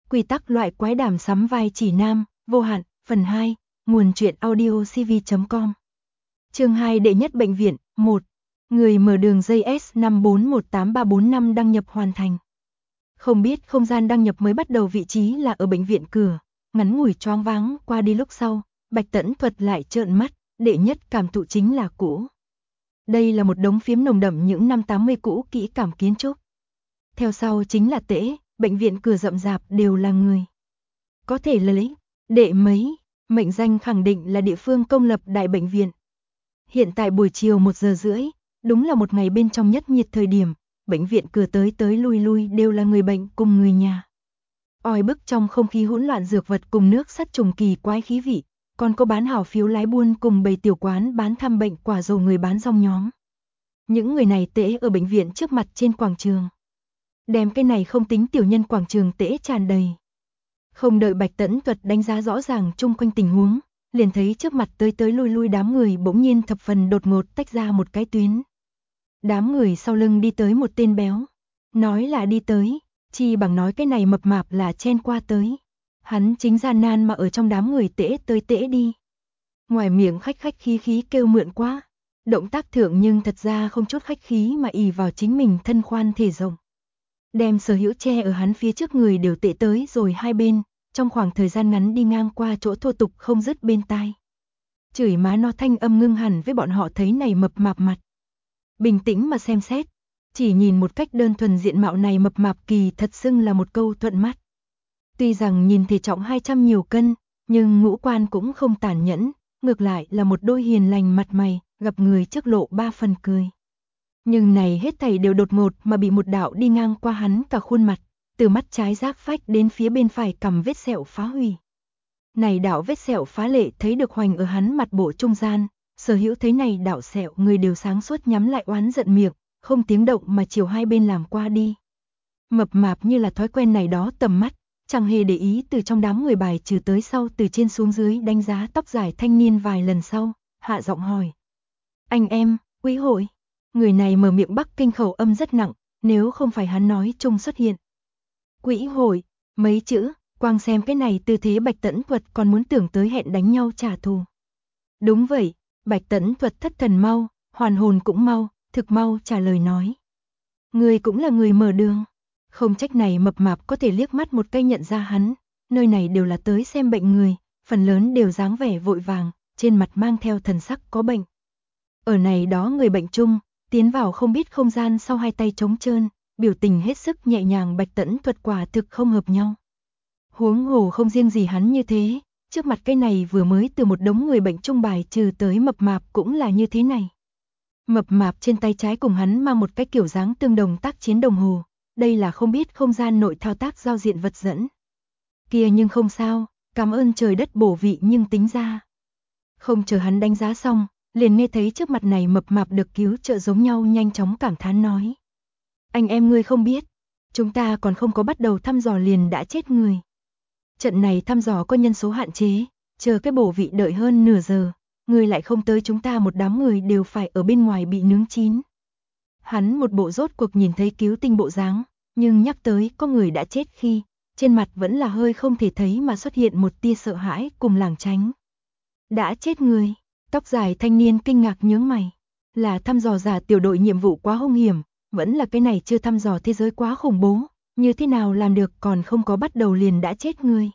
Quy tắc loại quái đàm sắm vai chỉ nam, vô hạn, phần 2, nguồn truyện audiocv.com. Chương 2 đệ nhất bệnh viện, 1. Người mở đường dây S5418345 đăng nhập hoàn thành. Không biết không gian đăng nhập mới bắt đầu vị trí là ở bệnh viện cửa, ngắn ngủi choáng váng qua đi lúc sau, Bạch Tẫn Thuật lại trợn mắt, đệ nhất cảm thụ chính là cũ. Đây là một đống phiếm nồng đậm những năm 80 cũ kỹ cảm kiến trúc. Theo sau chính là tễ, bệnh viện cửa rậm rạp đều là người. Có thể là lấy, đệ mấy, mệnh danh khẳng định là địa phương công lập đại bệnh viện. Hiện tại buổi chiều 1 giờ rưỡi, đúng là một ngày bên trong nhất nhiệt thời điểm, bệnh viện cửa tới tới lui lui đều là người bệnh cùng người nhà. Oi bức trong không khí hỗn loạn dược vật cùng nước sắt trùng kỳ quái khí vị, còn có bán hảo phiếu lái buôn cùng bầy tiểu quán bán thăm bệnh quả dầu người bán rong nhóm. Những người này tễ ở bệnh viện trước mặt trên quảng trường. Đem cái này không tính tiểu nhân quảng trường tễ tràn đầy. Không đợi Bạch Tẫn Thuật đánh giá rõ ràng chung quanh tình huống, liền thấy trước mặt tới tới lui lui đám người bỗng nhiên thập phần đột ngột tách ra một cái tuyến. Đám người sau lưng đi tới một tên béo. Nói là đi tới, chi bằng nói cái này mập mạp là chen qua tới. Hắn chính gian nan mà ở trong đám người tễ tới tễ đi. Ngoài miệng khách khách khí khí kêu mượn quá. Động tác thượng nhưng thật ra không chút khách khí mà ỷ vào chính mình thân khoan thể rộng. Đem sở hữu che ở hắn phía trước người đều tệ tới rồi hai bên, trong khoảng thời gian ngắn đi ngang qua chỗ thô tục không dứt bên tai. Chửi má no thanh âm ngưng hẳn với bọn họ thấy này mập mạp mặt. Bình tĩnh mà xem xét, chỉ nhìn một cách đơn thuần diện mạo này mập mạp kỳ thật xưng là một câu thuận mắt. Tuy rằng nhìn thể trọng 200 nhiều cân, nhưng ngũ quan cũng không tàn nhẫn, ngược lại là một đôi hiền lành mặt mày, gặp người trước lộ 3 phần cười. Nhưng này hết thảy đều đột ngột mà bị một đạo đi ngang qua hắn cả khuôn mặt, từ mắt trái rác phách đến phía bên phải cằm vết sẹo phá hủy. Này đạo vết sẹo phá lệ thấy được hoành ở hắn mặt bộ trung gian, sở hữu thấy này đạo sẹo người đều sáng suốt nhắm lại oán giận miệng, không tiếng động mà chiều hai bên làm qua đi. Mập mạp như là thói quen này đó tầm mắt, chẳng hề để ý từ trong đám người bài trừ tới sau từ trên xuống dưới đánh giá tóc dài thanh niên vài lần sau, hạ giọng hỏi. Anh em, quý hội. Người này mở miệng Bắc Kinh khẩu âm rất nặng, nếu không phải hắn nói chung xuất hiện. Quỹ hội, mấy chữ, quang xem cái này tư thế Bạch Tẫn Thuật còn muốn tưởng tới hẹn đánh nhau trả thù. Đúng vậy, Bạch Tẫn Thuật thất thần mau, hoàn hồn cũng mau, thực mau trả lời nói. Người cũng là người mở đường, không trách này mập mạp có thể liếc mắt một cái nhận ra hắn, nơi này đều là tới xem bệnh người, phần lớn đều dáng vẻ vội vàng, trên mặt mang theo thần sắc có bệnh. Ở này đó người bệnh chung, tiến vào không biết không gian sau hai tay trống trơn, biểu tình hết sức nhẹ nhàng Bạch Tẫn Thuật quả thực không hợp nhau. Huống hồ không riêng gì hắn như thế, trước mặt cái này vừa mới từ một đống người bệnh chung bài trừ tới mập mạp cũng là như thế này. Mập mạp trên tay trái cùng hắn mang một cái kiểu dáng tương đồng tác chiến đồng hồ, đây là không biết không gian nội thao tác giao diện vật dẫn. Kia nhưng không sao, cảm ơn trời đất bổ vị nhưng tính ra. Không chờ hắn đánh giá xong, liền nghe thấy trước mặt này mập mạp được cứu trợ giống nhau nhanh chóng cảm thán nói. Anh em ngươi không biết, chúng ta còn không có bắt đầu thăm dò liền đã chết người. Trận này thăm dò có nhân số hạn chế, chờ cái bổ vị đợi hơn nửa giờ, người lại không tới chúng ta một đám người đều phải ở bên ngoài bị nướng chín. Hắn một bộ rốt cuộc nhìn thấy cứu tinh bộ dáng, nhưng nhắc tới có người đã chết khi, trên mặt vẫn là hơi không thể thấy mà xuất hiện một tia sợ hãi cùng lảng tránh. Đã chết người, tóc dài thanh niên kinh ngạc nhướng mày, là thăm dò giả tiểu đội nhiệm vụ quá hung hiểm, vẫn là cái này chưa thăm dò thế giới quá khủng bố, như thế nào làm được còn không có bắt đầu liền đã chết người.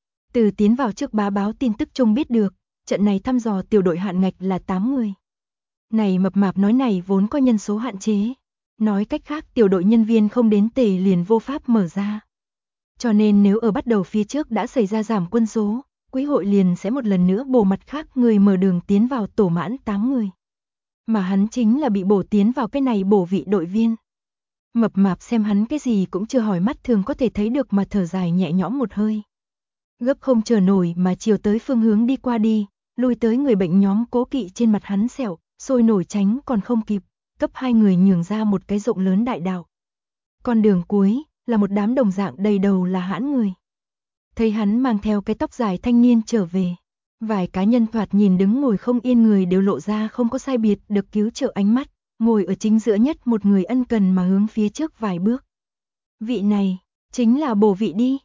Từ tiến vào trước bá báo tin tức chung biết được, trận này thăm dò tiểu đội hạn ngạch là 8 người. Này mập mạp nói này vốn có nhân số hạn chế, nói cách khác tiểu đội nhân viên không đến tề liền vô pháp mở ra. Cho nên nếu ở bắt đầu phía trước đã xảy ra giảm quân số, quý hội liền sẽ một lần nữa bổ mặt khác người mở đường tiến vào tổ mãn 8 người. Mà hắn chính là bị bổ tiến vào cái này bổ vị đội viên. Mập mạp xem hắn cái gì cũng chưa hỏi mắt thường có thể thấy được mà thở dài nhẹ nhõm một hơi. Gấp không chờ nổi mà chiều tới phương hướng đi qua đi, lui tới người bệnh nhóm cố kỵ trên mặt hắn sẹo, sôi nổi tránh còn không kịp, cấp hai người nhường ra một cái rộng lớn đại đạo. Con đường cuối là một đám đồng dạng đầy đầu là hãn người. Thấy hắn mang theo cái tóc dài thanh niên trở về, vài cá nhân thoạt nhìn đứng ngồi không yên người đều lộ ra không có sai biệt được cứu trợ ánh mắt, ngồi ở chính giữa nhất một người ân cần mà hướng phía trước vài bước. Vị này, chính là bổ vị đi.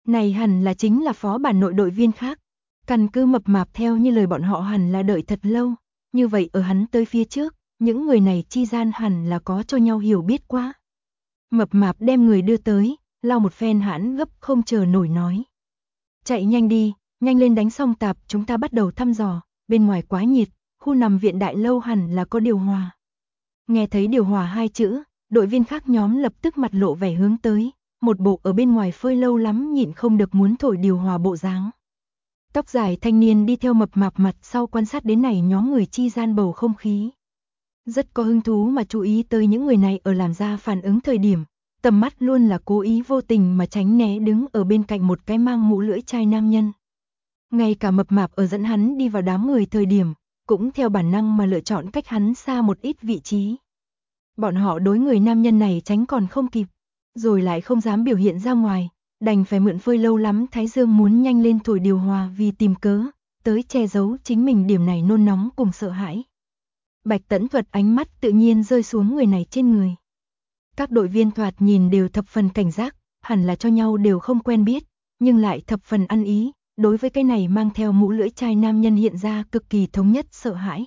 Này hẳn là chính là phó bản nội đội viên khác. Căn cứ mập mạp theo như lời bọn họ hẳn là đợi thật lâu, như vậy ở hắn tới phía trước, những người này chi gian hẳn là có cho nhau hiểu biết quá. Mập mạp đem người đưa tới, lau một phen hãn gấp không chờ nổi nói. Chạy nhanh đi, nhanh lên đánh xong tạp chúng ta bắt đầu thăm dò, bên ngoài quá nhiệt, khu nằm viện đại lâu hẳn là có điều hòa. Nghe thấy điều hòa hai chữ, đội viên khác nhóm lập tức mặt lộ vẻ hướng tới, một bộ ở bên ngoài phơi lâu lắm nhịn không được muốn thổi điều hòa bộ dáng. Tóc dài thanh niên đi theo mập mạp mặt sau quan sát đến này nhóm người chi gian bầu không khí. Rất có hứng thú mà chú ý tới những người này ở làm ra phản ứng thời điểm, tầm mắt luôn là cố ý vô tình mà tránh né đứng ở bên cạnh một cái mang mũ lưỡi chai nam nhân. Ngay cả mập mạp ở dẫn hắn đi vào đám người thời điểm, cũng theo bản năng mà lựa chọn cách hắn xa một ít vị trí. Bọn họ đối người nam nhân này tránh còn không kịp, rồi lại không dám biểu hiện ra ngoài, đành phải mượn phơi lâu lắm thái dương muốn nhanh lên thổi điều hòa vì tìm cớ, tới che giấu chính mình điểm này nôn nóng cùng sợ hãi. Bạch Tẫn Thuật ánh mắt tự nhiên rơi xuống người này trên người. Các đội viên thoạt nhìn đều thập phần cảnh giác, hẳn là cho nhau đều không quen biết, nhưng lại thập phần ăn ý, đối với cái này mang theo mũ lưỡi chai nam nhân hiện ra cực kỳ thống nhất sợ hãi.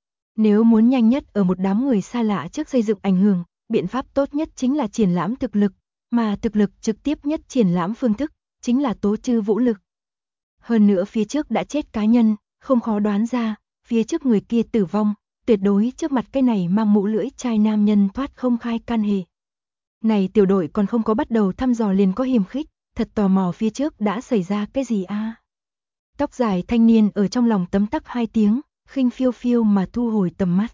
Nếu muốn nhanh nhất ở một đám người xa lạ trước xây dựng ảnh hưởng, biện pháp tốt nhất chính là triển lãm thực lực, mà thực lực trực tiếp nhất triển lãm phương thức, chính là tố trư vũ lực. Hơn nữa phía trước đã chết cá nhân, không khó đoán ra, phía trước người kia tử vong, tuyệt đối trước mặt cái này mang mũ lưỡi chai nam nhân thoát không khai can hệ. Này tiểu đội còn không có bắt đầu thăm dò liền có hiềm khích, thật tò mò phía trước đã xảy ra cái gì a? Tóc dài thanh niên ở trong lòng tấm tắc hai tiếng, khinh phiêu phiêu mà thu hồi tầm mắt.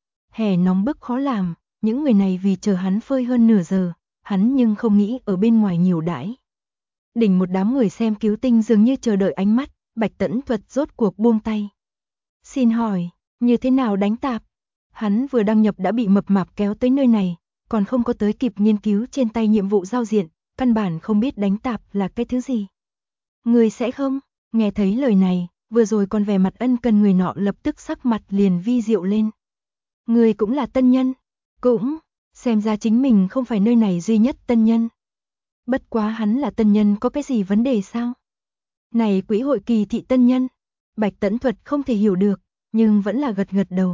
Hè nóng bức khó làm, những người này vì chờ hắn phơi hơn nửa giờ, hắn nhưng không nghĩ ở bên ngoài nhiều đãi. Đỉnh một đám người xem cứu tinh dường như chờ đợi ánh mắt, Bạch Tẫn Thuật rốt cuộc buông tay. Xin hỏi, như thế nào đánh tạp? Hắn vừa đăng nhập đã bị mập mạp kéo tới nơi này, còn không có tới kịp nghiên cứu trên tay nhiệm vụ giao diện, căn bản không biết đánh tạp là cái thứ gì. Người sẽ không? Nghe thấy lời này, vừa rồi còn vẻ mặt ân cần người nọ lập tức sắc mặt liền vi diệu lên. Người cũng là tân nhân? Cũng, xem ra chính mình không phải nơi này duy nhất tân nhân. Bất quá hắn là tân nhân có cái gì vấn đề sao? Này quỹ hội kỳ thị tân nhân, Bạch Tẫn Thuật không thể hiểu được, nhưng vẫn là gật gật đầu.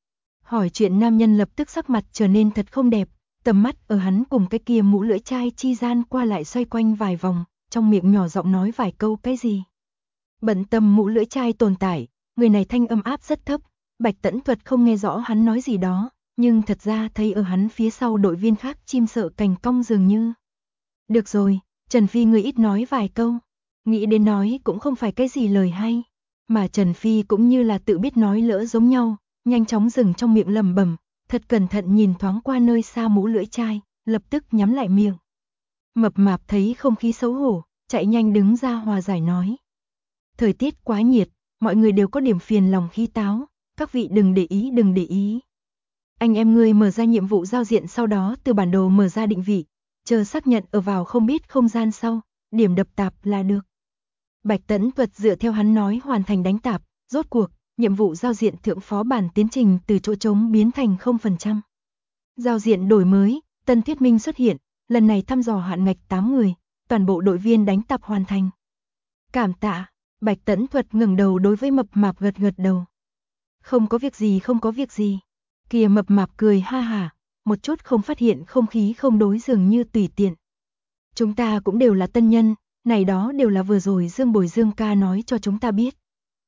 Hỏi chuyện nam nhân lập tức sắc mặt trở nên thật không đẹp, tầm mắt ở hắn cùng cái kia mũ lưỡi chai chi gian qua lại xoay quanh vài vòng, trong miệng nhỏ giọng nói vài câu cái gì. Bận tâm mũ lưỡi chai tồn tại, người này thanh âm áp rất thấp, Bạch Tẫn Thuật không nghe rõ hắn nói gì đó, nhưng thật ra thấy ở hắn phía sau đội viên khác chim sợ cành cong dường như. Được rồi, Trần Phi người ít nói vài câu, nghĩ đến nói cũng không phải cái gì lời hay, mà Trần Phi cũng như là tự biết nói lỡ giống nhau, nhanh chóng dừng trong miệng lẩm bẩm, thật cẩn thận nhìn thoáng qua nơi xa mũ lưỡi chai, lập tức nhắm lại miệng. Mập mạp thấy không khí xấu hổ, chạy nhanh đứng ra hòa giải nói. Thời tiết quá nhiệt, mọi người đều có điểm phiền lòng khí táo, các vị đừng để ý đừng để ý. Anh em ngươi mở ra nhiệm vụ giao diện sau đó từ bản đồ mở ra định vị, chờ xác nhận ở vào không biết không gian sau, điểm đập tạp là được. Bạch Tẫn Thuật dựa theo hắn nói hoàn thành đánh tạp, rốt cuộc, nhiệm vụ giao diện thượng phó bản tiến trình từ chỗ trống biến thành 0%. Giao diện đổi mới, tân thuyết minh xuất hiện, lần này thăm dò hạn ngạch 8 người, toàn bộ đội viên đánh tạp hoàn thành. Cảm tạ, Bạch Tẫn Thuật ngẩng đầu đối với mập mạp gật gật đầu. Không có việc gì không có việc gì. Kìa mập mạp cười ha hả, một chút không phát hiện không khí không đối dường như tùy tiện. Chúng ta cũng đều là tân nhân, này đó đều là vừa rồi Dương Bồi Dương ca nói cho chúng ta biết.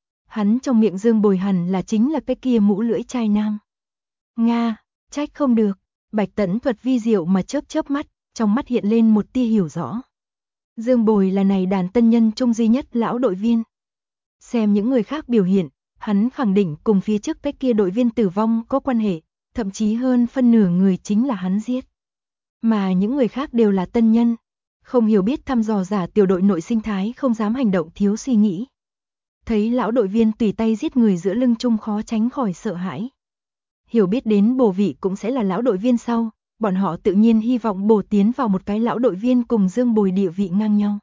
Hắn trong miệng Dương Bồi hẳn là chính là cái kia mũ lưỡi chai nam. Nga, trách không được, Bạch Tẫn Thuật vi diệu mà chớp chớp mắt, trong mắt hiện lên một tia hiểu rõ. Dương Bồi là này đàn tân nhân trung duy nhất lão đội viên. Xem những người khác biểu hiện, hắn khẳng định cùng phía trước cái kia đội viên tử vong có quan hệ, thậm chí hơn phân nửa người chính là hắn giết. Mà những người khác đều là tân nhân, không hiểu biết thăm dò giả tiểu đội nội sinh thái không dám hành động thiếu suy nghĩ. Thấy lão đội viên tùy tay giết người giữa lưng chung khó tránh khỏi sợ hãi. Hiểu biết đến bổ vị cũng sẽ là lão đội viên sau, bọn họ tự nhiên hy vọng bổ tiến vào một cái lão đội viên cùng Dương Bồi địa vị ngang nhau.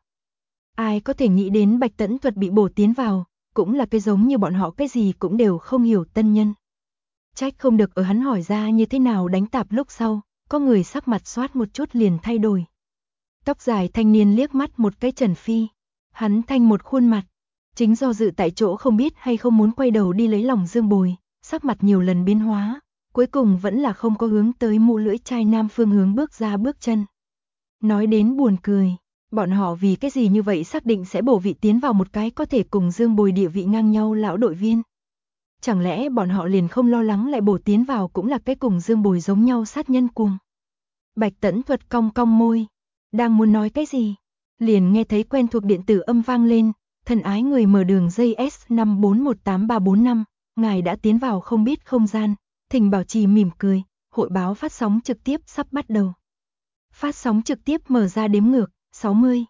Ai có thể nghĩ đến Bạch Tẫn Thuật bị bổ tiến vào, cũng là cái giống như bọn họ cái gì cũng đều không hiểu tân nhân. Trách không được ở hắn hỏi ra như thế nào đánh tạp lúc sau, có người sắc mặt xoát một chút liền thay đổi. Tóc dài thanh niên liếc mắt một cái Trần Phi. Hắn thanh một khuôn mặt. Chính do dự tại chỗ không biết hay không muốn quay đầu đi lấy lòng Dương Bồi, sắc mặt nhiều lần biến hóa, cuối cùng vẫn là không có hướng tới mũ lưỡi chai nam phương hướng bước ra bước chân. Nói đến buồn cười, bọn họ vì cái gì như vậy xác định sẽ bổ vị tiến vào một cái có thể cùng Dương Bồi địa vị ngang nhau lão đội viên. Chẳng lẽ bọn họ liền không lo lắng lại bổ tiến vào cũng là cái cùng Dương Bồi giống nhau sát nhân cuồng. Bạch Tẫn Thuật cong cong môi, đang muốn nói cái gì, liền nghe thấy quen thuộc điện tử âm vang lên, thân ái người mở đường dây S5418345, ngài đã tiến vào không biết không gian, thỉnh bảo trì mỉm cười, hội báo phát sóng trực tiếp sắp bắt đầu. Phát sóng trực tiếp mở ra đếm ngược, 60,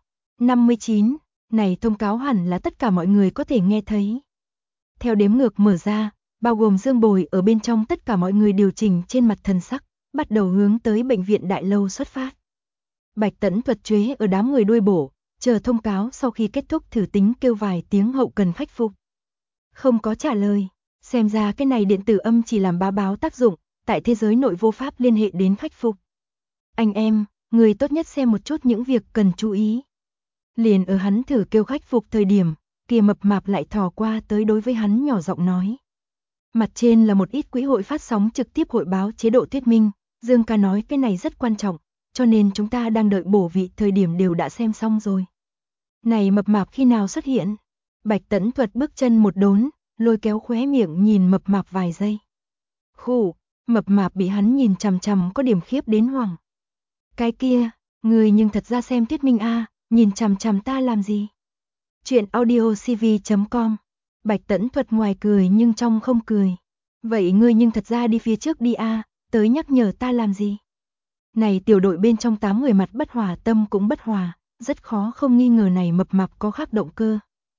59, này thông cáo hẳn là tất cả mọi người có thể nghe thấy. Theo đếm ngược mở ra, bao gồm Dương Bồi ở bên trong tất cả mọi người điều chỉnh trên mặt thần sắc, bắt đầu hướng tới bệnh viện đại lâu xuất phát. Bạch Tẫn Thuật chế ở đám người đuôi bổ, chờ thông cáo sau khi kết thúc thử tính kêu vài tiếng hậu cần khách phục. Không có trả lời, xem ra cái này điện tử âm chỉ làm bá báo tác dụng, tại thế giới nội vô pháp liên hệ đến khách phục. Anh em, người tốt nhất xem một chút những việc cần chú ý. Liền ở hắn thử kêu khách phục thời điểm, kia mập mạp lại thò qua tới đối với hắn nhỏ giọng nói. Mặt trên là một ít quỹ hội phát sóng trực tiếp hội báo chế độ thuyết minh, Dương ca nói cái này rất quan trọng, cho nên chúng ta đang đợi bổ vị thời điểm đều đã xem xong rồi. Này mập mạp khi nào xuất hiện? Bạch Tẫn Thuật bước chân một đốn, lôi kéo khóe miệng nhìn mập mạp vài giây. Khủ, mập mạp bị hắn nhìn chằm chằm có điểm khiếp đến hoảng. Cái kia, người nhưng thật ra xem thuyết minh a, nhìn chằm chằm ta làm gì? Chuyện audiocv.com. Bạch Tẫn Thuật ngoài cười nhưng trong không cười. Vậy ngươi nhưng thật ra đi phía trước đi a, tới nhắc nhở ta làm gì? Này tiểu đội bên trong 8 người mặt bất hòa tâm cũng bất hòa, rất khó không nghi ngờ này mập mạp có khác động cơ.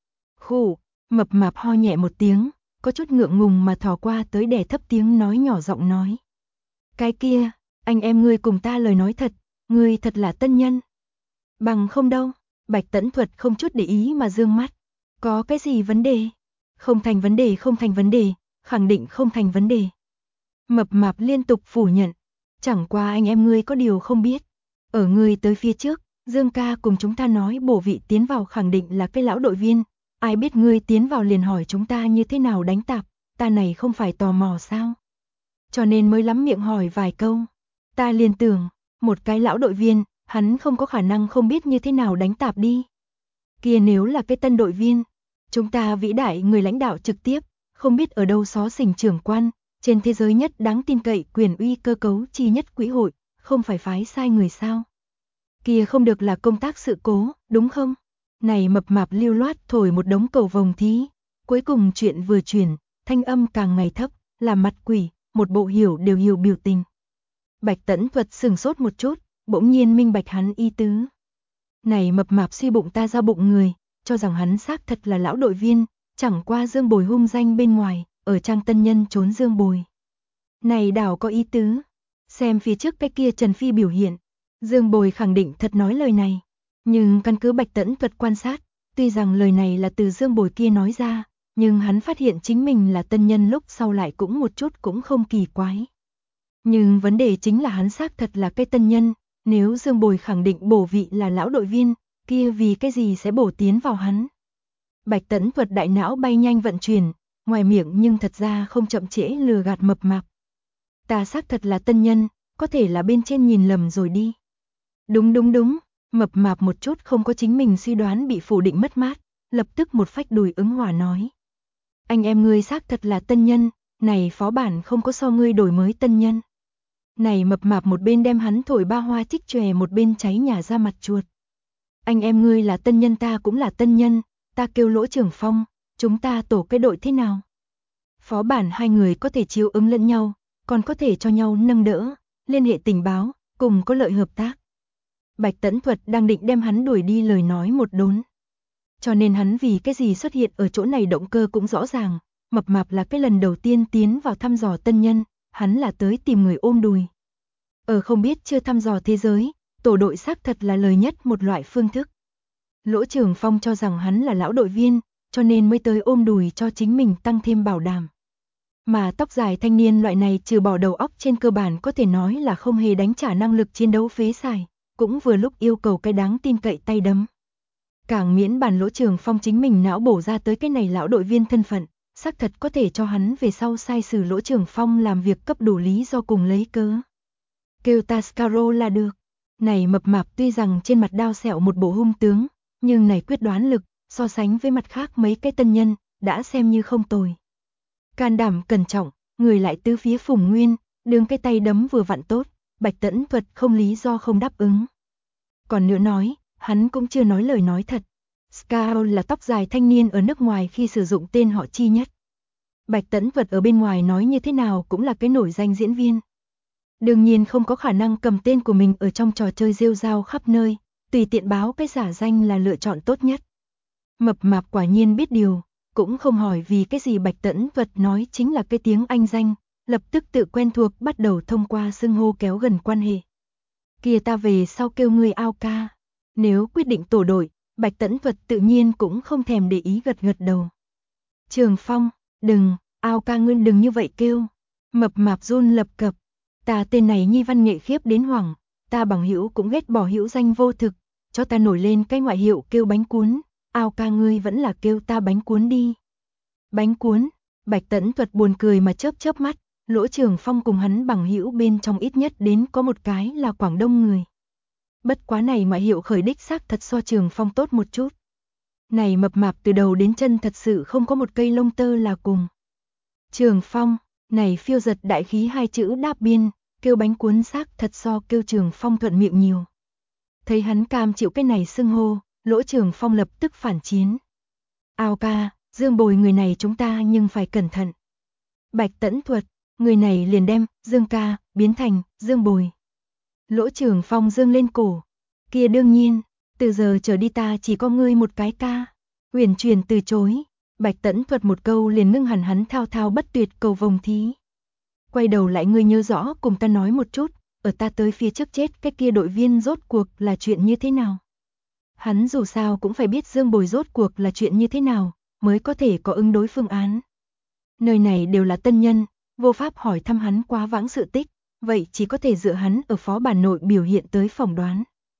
Khủ, mập mạp ho nhẹ một tiếng, có chút ngượng ngùng mà thò qua tới đè thấp tiếng nói nhỏ giọng nói. Cái kia, anh em ngươi cùng ta lời nói thật, ngươi thật là tân nhân. Bằng không đâu, Bạch Tẫn Thuật không chút để ý mà dương mắt. Có cái gì vấn đề? Không thành vấn đề, không thành vấn đề, khẳng định không thành vấn đề. Mập mạp liên tục phủ nhận. Chẳng qua anh em ngươi có điều không biết. Ở ngươi tới phía trước, Dương ca cùng chúng ta nói bổ vị tiến vào khẳng định là cái lão đội viên. Ai biết ngươi tiến vào liền hỏi chúng ta như thế nào đánh tạp, ta này không phải tò mò sao? Cho nên mới lắm miệng hỏi vài câu. Ta liền tưởng, một cái lão đội viên, hắn không có khả năng không biết như thế nào đánh tạp đi. Kia nếu là cái tân đội viên, chúng ta vĩ đại người lãnh đạo trực tiếp, không biết ở đâu xó xỉnh trưởng quan, trên thế giới nhất đáng tin cậy quyền uy cơ cấu chi nhất quỹ hội, không phải phái sai người sao? Kia không được là công tác sự cố, đúng không? Này mập mạp lưu loát thổi một đống cầu vồng thí, cuối cùng chuyện vừa chuyển, thanh âm càng ngày thấp, làm mặt quỷ, một bộ hiểu đều hiểu biểu tình. Bạch Tẫn Thuật sừng sốt một chút, bỗng nhiên minh bạch hắn ý tứ. Này mập mạp suy bụng ta ra bụng người, cho rằng hắn xác thật là lão đội viên, chẳng qua Dương Bồi hung danh bên ngoài, ở trang tân nhân trốn Dương Bồi. Này đảo có ý tứ, xem phía trước cái kia Trần Phi biểu hiện, Dương Bồi khẳng định thật nói lời này, nhưng căn cứ Bạch Tẫn Thuật quan sát, tuy rằng lời này là từ Dương Bồi kia nói ra, nhưng hắn phát hiện chính mình là tân nhân lúc sau lại cũng một chút cũng không kỳ quái. Nhưng vấn đề chính là hắn xác thật là cái tân nhân, nếu Dương Bồi khẳng định bổ vị là lão đội viên, kia vì cái gì sẽ bổ tiến vào hắn. Bạch Tẫn Thuật đại não bay nhanh vận chuyển, ngoài miệng nhưng thật ra không chậm trễ lừa gạt mập mạp. Ta xác thật là tân nhân, có thể là bên trên nhìn lầm rồi đi. Đúng, mập mạp một chút không có chính mình suy đoán bị phủ định mất mát, lập tức một phách đùi ứng hòa nói. Anh em ngươi xác thật là tân nhân, này phó bản không có so ngươi đổi mới tân nhân. Này mập mạp một bên đem hắn thổi ba hoa trích chòe một bên cháy nhà ra mặt chuột. Anh em ngươi là tân nhân ta cũng là tân nhân, ta kêu Lỗ Trưởng Phong, chúng ta tổ cái đội thế nào? Phó bản hai người có thể chiếu ứng lẫn nhau, còn có thể cho nhau nâng đỡ, liên hệ tình báo, cùng có lợi hợp tác. Bạch Tẫn Thuật đang định đem hắn đuổi đi lời nói một đốn. Cho nên hắn vì cái gì xuất hiện ở chỗ này động cơ cũng rõ ràng, mập mạp là cái lần đầu tiên tiến vào thăm dò tân nhân, hắn là tới tìm người ôm đùi. Ở không biết chưa thăm dò thế giới, tổ đội xác thật là lời nhất một loại phương thức. Lỗ Trưởng Phong cho rằng hắn là lão đội viên, cho nên mới tới ôm đùi cho chính mình tăng thêm bảo đảm. Mà tóc dài thanh niên loại này trừ bỏ đầu óc trên cơ bản có thể nói là không hề đánh trả năng lực chiến đấu phế xài, cũng vừa lúc yêu cầu cái đáng tin cậy tay đấm. Càng miễn bàn Lỗ Trường Phong chính mình não bổ ra tới cái này lão đội viên thân phận, xác thật có thể cho hắn về sau sai sử Lỗ Trường Phong làm việc cấp đủ lý do cùng lấy cớ. Kêu ta Scarrow là được. Này mập mạp tuy rằng trên mặt đao sẹo một bộ hung tướng, nhưng này quyết đoán lực, so sánh với mặt khác mấy cái tân nhân, đã xem như không tồi. Can đảm cẩn trọng, người lại tứ phía phùng nguyên, đường cái tay đấm vừa vặn tốt, Bạch Tẫn Thuật không lý do không đáp ứng. Còn nữa nói, hắn cũng chưa nói lời nói thật. Scarrow là tóc dài thanh niên ở nước ngoài khi sử dụng tên họ chi nhất. Bạch Tẫn Thuật ở bên ngoài nói như thế nào cũng là cái nổi danh diễn viên. Đương nhiên không có khả năng cầm tên của mình ở trong trò chơi rêu rao khắp nơi, tùy tiện báo cái giả danh là lựa chọn tốt nhất. Mập mạp quả nhiên biết điều, cũng không hỏi vì cái gì Bạch Tẫn Thuật nói chính là cái tiếng Anh danh, lập tức tự quen thuộc bắt đầu thông qua xưng hô kéo gần quan hệ. Kia ta về sau kêu ngươi Ao ca. Nếu quyết định tổ đội, Bạch Tẫn Thuật tự nhiên cũng không thèm để ý gật gật đầu. Trường Phong, đừng, Ao ca ngươi đừng như vậy kêu. Mập mạp run lập cập. Ta tên này nhi văn nghệ khiếp đến hoảng, ta bằng hữu cũng ghét bỏ hữu danh vô thực, cho ta nổi lên cái ngoại hiệu kêu bánh cuốn, Ao ca ngươi vẫn là kêu ta bánh cuốn đi. Bánh cuốn, Bạch Tẫn Thuật buồn cười mà chớp chớp mắt, Lỗ Trường Phong cùng hắn bằng hữu bên trong ít nhất đến có một cái là Quảng Đông người. Bất quá này ngoại hiệu khởi đích xác thật so Trường Phong tốt một chút. Này mập mạp từ đầu đến chân thật sự không có một cây lông tơ là cùng. Trường Phong, này phiêu giật đại khí hai chữ đáp biên, kêu bánh cuốn xác thật so kêu Trường Phong thuận miệng nhiều. Thấy hắn cam chịu cái này xưng hô, Lỗ Trường Phong lập tức phản chiến. Ao ca, Dương Bồi người này chúng ta nhưng phải cẩn thận. Bạch Tẫn Thuật, người này liền đem Dương ca biến thành Dương Bồi. Lỗ Trường Phong dương lên cổ. Kia đương nhiên, từ giờ trở đi ta chỉ có ngươi một cái ca. Huyền truyền từ chối. Bạch Tẫn Thuật một câu liền ngưng hẳn hắn thao thao bất tuyệt cầu vồng thí. Quay đầu lại ngươi nhớ rõ cùng ta nói một chút, ở ta tới phía trước chết cái kia đội viên rốt cuộc là chuyện như thế nào. Hắn dù sao cũng phải biết Dương Bồi rốt cuộc là chuyện như thế nào, mới có thể có ứng đối phương án. Nơi này đều là tân nhân, vô pháp hỏi thăm hắn quá vãng sự tích, vậy chỉ có thể dựa hắn ở phó bản nội biểu hiện tới phỏng đoán.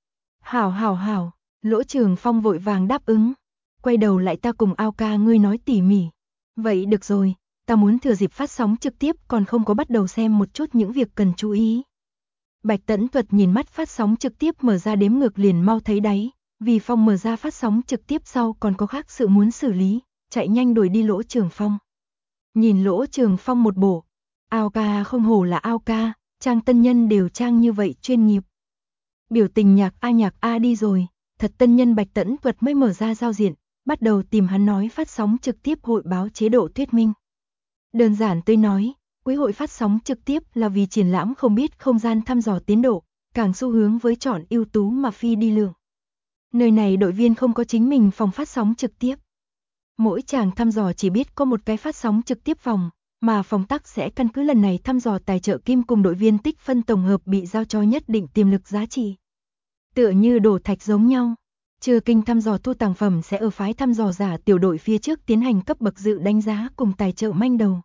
Hảo, Lỗ Trường Phong vội vàng đáp ứng. Quay đầu lại ta cùng Ao ca ngươi nói tỉ mỉ. Vậy được rồi, ta muốn thừa dịp phát sóng trực tiếp còn không có bắt đầu xem một chút những việc cần chú ý. Bạch Tẫn Thuật nhìn mắt phát sóng trực tiếp mở ra đếm ngược liền mau thấy đáy, vì Phong mở ra phát sóng trực tiếp sau còn có khác sự muốn xử lý, chạy nhanh đuổi đi Lỗ Trường Phong. Nhìn Lỗ Trường Phong một bộ, Ao ca không hổ là Ao ca, trang tân nhân đều trang như vậy chuyên nghiệp. Biểu tình nhạc A đi rồi, thật tân nhân Bạch Tẫn Thuật mới mở ra giao diện, bắt đầu tìm hắn nói phát sóng trực tiếp hội báo chế độ thuyết minh. Đơn giản tôi nói, quý hội phát sóng trực tiếp là vì triển lãm không biết không gian thăm dò tiến độ, càng xu hướng với chọn ưu tú mà phi đi lượng. Nơi này đội viên không có chính mình phòng phát sóng trực tiếp. Mỗi chàng thăm dò chỉ biết có một cái phát sóng trực tiếp phòng, mà phòng tắc sẽ căn cứ lần này thăm dò tài trợ kim cùng đội viên tích phân tổng hợp bị giao cho nhất định tiềm lực giá trị. Tựa như đổ thạch giống nhau, chưa kinh thăm dò thu tàng phẩm sẽ ở phái thăm dò giả tiểu đội phía trước tiến hành cấp bậc dự đánh giá cùng tài trợ manh đầu.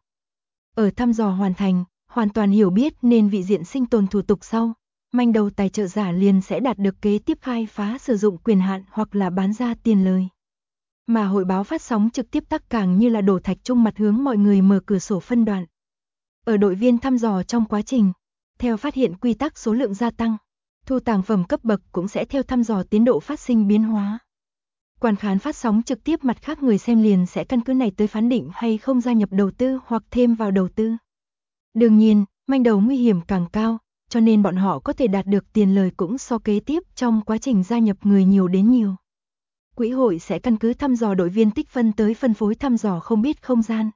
Ở thăm dò hoàn thành, hoàn toàn hiểu biết nên vị diện sinh tồn thủ tục sau, manh đầu tài trợ giả liền sẽ đạt được kế tiếp khai phá sử dụng quyền hạn hoặc là bán ra tiền lời. Mà hội báo phát sóng trực tiếp tắc càng như là đổ thạch chung mặt hướng mọi người mở cửa sổ phân đoạn. Ở đội viên thăm dò trong quá trình, theo phát hiện quy tắc số lượng gia tăng, thu tàng phẩm cấp bậc cũng sẽ theo thăm dò tiến độ phát sinh biến hóa. Quan khán phát sóng trực tiếp mặt khác người xem liền sẽ căn cứ này tới phán định hay không gia nhập đầu tư hoặc thêm vào đầu tư. Đương nhiên, manh đầu nguy hiểm càng cao, cho nên bọn họ có thể đạt được tiền lời cũng so kế tiếp trong quá trình gia nhập người nhiều đến nhiều. Quỹ hội sẽ căn cứ thăm dò đội viên tích phân tới phân phối thăm dò không biết không gian.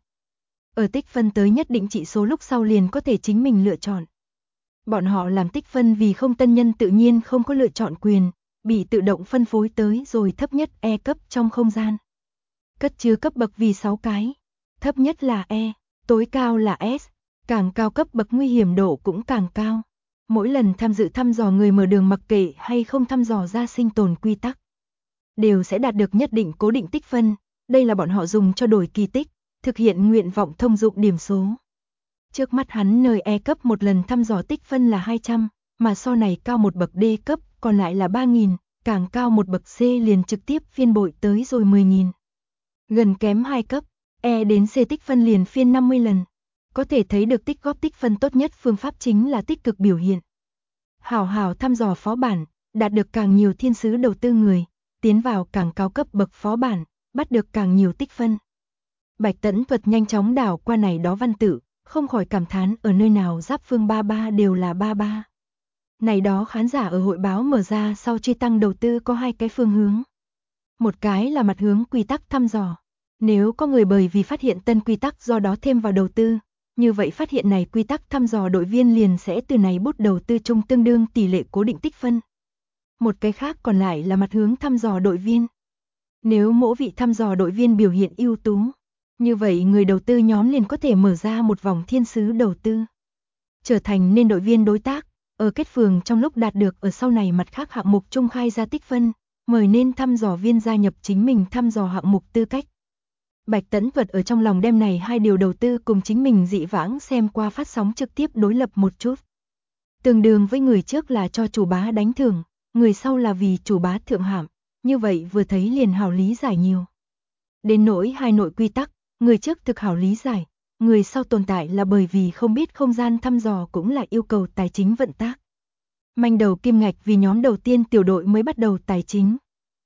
Ở tích phân tới nhất định chỉ số lúc sau liền có thể chính mình lựa chọn. Bọn họ làm tích phân vì không tân nhân tự nhiên không có lựa chọn quyền, bị tự động phân phối tới rồi thấp nhất E cấp trong không gian. Cất chứa cấp bậc vì 6 cái, thấp nhất là E, tối cao là S, càng cao cấp bậc nguy hiểm độ cũng càng cao. Mỗi lần tham dự thăm dò người mở đường mặc kệ hay không thăm dò ra sinh tồn quy tắc, đều sẽ đạt được nhất định cố định tích phân, đây là bọn họ dùng cho đổi kỳ tích, thực hiện nguyện vọng thông dụng điểm số. Trước mắt hắn nơi E cấp một lần thăm dò tích phân là 200, mà so này cao một bậc D cấp còn lại là 3.000, càng cao một bậc C liền trực tiếp phiên bội tới rồi 10.000. Gần kém 2 cấp, E đến C tích phân liền phiên 50 lần. Có thể thấy được tích góp tích phân tốt nhất phương pháp chính là tích cực biểu hiện. Hảo hảo thăm dò phó bản, đạt được càng nhiều thiên sứ đầu tư người, tiến vào càng cao cấp bậc phó bản, bắt được càng nhiều tích phân. Bạch Tẫn Thuật nhanh chóng đảo qua này đó văn tự, không khỏi cảm thán ở nơi nào giáp phương 33 đều là 33. Này đó khán giả ở hội báo mở ra sau truy tăng đầu tư có 2 cái phương hướng. Một cái là mặt hướng quy tắc thăm dò. Nếu có người bởi vì phát hiện tân quy tắc do đó thêm vào đầu tư, như vậy phát hiện này quy tắc thăm dò đội viên liền sẽ từ này bút đầu tư chung tương đương tỷ lệ cố định tích phân. Một cái khác còn lại là mặt hướng thăm dò đội viên. Nếu mỗi vị thăm dò đội viên biểu hiện ưu tú, như vậy người đầu tư nhóm liền có thể mở ra một vòng thiên sứ đầu tư. Trở thành nên đội viên đối tác, ở kết phường trong lúc đạt được ở sau này mặt khác hạng mục chung khai ra tích phân, mời nên thăm dò viên gia nhập chính mình thăm dò hạng mục tư cách. Bạch Tẫn Thuật ở trong lòng đem này 2 điều đầu tư cùng chính mình dị vãng xem qua phát sóng trực tiếp đối lập một chút. Tương đương với người trước là cho chủ bá đánh thưởng, người sau là vì chủ bá thượng hạng, như vậy vừa thấy liền hảo lý giải nhiều. Đến nỗi 2 nội quy tắc, người trước thực hảo lý giải, người sau tồn tại là bởi vì không biết không gian thăm dò cũng là yêu cầu tài chính vận tác. Manh đầu kim ngạch vì nhóm đầu tiên tiểu đội mới bắt đầu tài chính.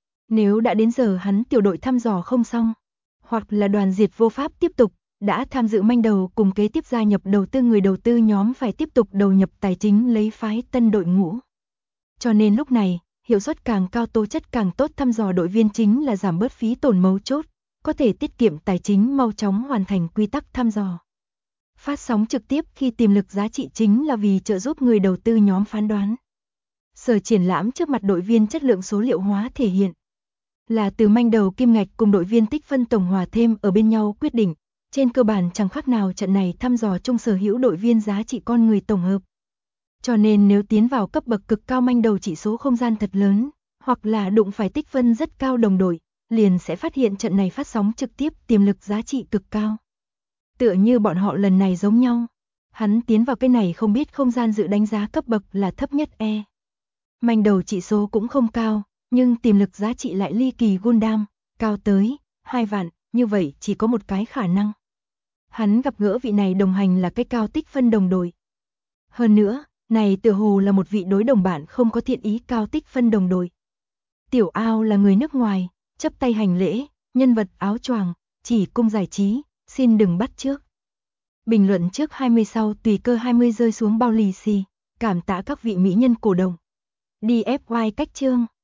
Nếu đã đến giờ hắn tiểu đội thăm dò không xong, hoặc là đoàn diệt vô pháp tiếp tục, đã tham dự manh đầu cùng kế tiếp gia nhập đầu tư người đầu tư nhóm phải tiếp tục đầu nhập tài chính lấy phái tân đội ngũ. Cho nên lúc này, hiệu suất càng cao tố chất càng tốt thăm dò đội viên chính là giảm bớt phí tổn mấu chốt, có thể tiết kiệm tài chính mau chóng hoàn thành quy tắc thăm dò. Phát sóng trực tiếp khi tiềm lực giá trị chính là vì trợ giúp người đầu tư nhóm phán đoán. Sở triển lãm trước mặt đội viên chất lượng số liệu hóa thể hiện là từ manh đầu kim ngạch cùng đội viên tích phân tổng hòa thêm ở bên nhau quyết định, trên cơ bản chẳng khác nào trận này thăm dò chung sở hữu đội viên giá trị con người tổng hợp. Cho nên nếu tiến vào cấp bậc cực cao manh đầu chỉ số không gian thật lớn, hoặc là đụng phải tích phân rất cao đồng đội, liền sẽ phát hiện trận này phát sóng trực tiếp tiềm lực giá trị cực cao. Tựa như bọn họ lần này giống nhau, hắn tiến vào cái này không biết không gian dự đánh giá cấp bậc là thấp nhất E. Manh đầu chỉ số cũng không cao, nhưng tiềm lực giá trị lại ly kỳ Gundam, cao tới 2 vạn, như vậy chỉ có một cái khả năng. Hắn gặp gỡ vị này đồng hành là cái cao tích phân đồng đội. Hơn nữa, này tựa hồ là một vị đối đồng bạn không có thiện ý cao tích phân đồng đội. Tiểu Ao là người nước ngoài, chấp tay hành lễ, nhân vật áo choàng, chỉ cung giải trí, xin đừng bắt trước. Bình luận trước 20 sau tùy cơ 20 rơi xuống bao lì xì, cảm tạ các vị mỹ nhân cổ đồng. DFY cách chương.